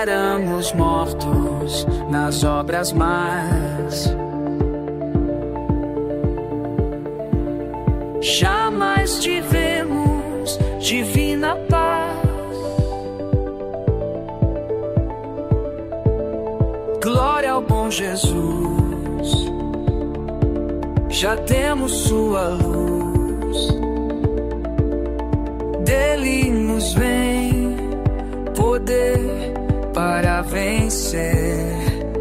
éramos mortos nas obras más. Jamais tivemos divina paz. Glória ao bom Jesus, já temos sua luz. Dele nos vem poder para vencer.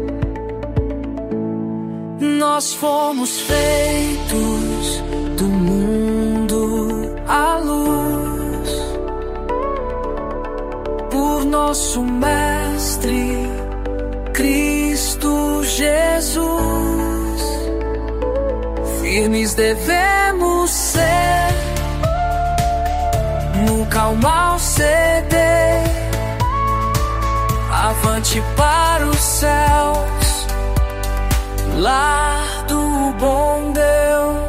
Nós fomos feitos do mundo à luz por nosso Mestre Cristo Jesus. Firmes devemos ser, nunca ao mal ceder. Avante para os céus, lar do bom Deus.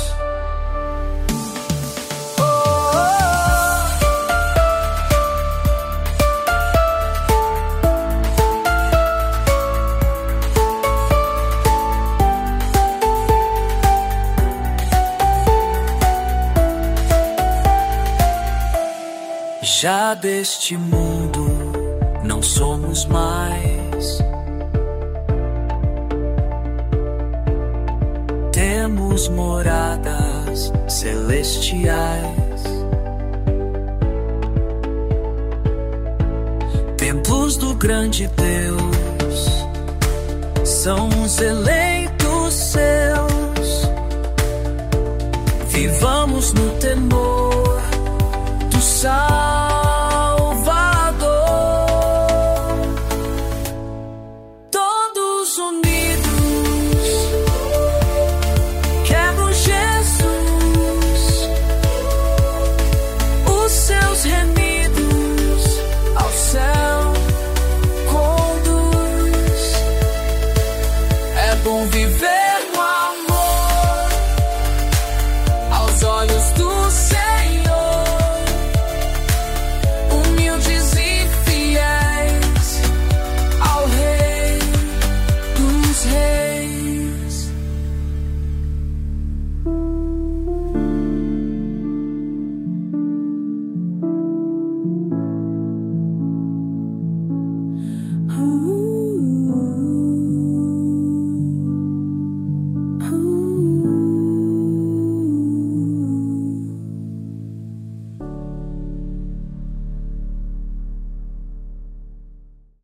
Já deste mundo não somos mais. Temos moradas celestiais, templos do grande Deus, são os eleitos seus. Vivamos no temor do Salvador. Todos unidos, quero Jesus, os seus remidos ao céu conduz. É bom viver no amor, aos olhos do Senhor. Ooh.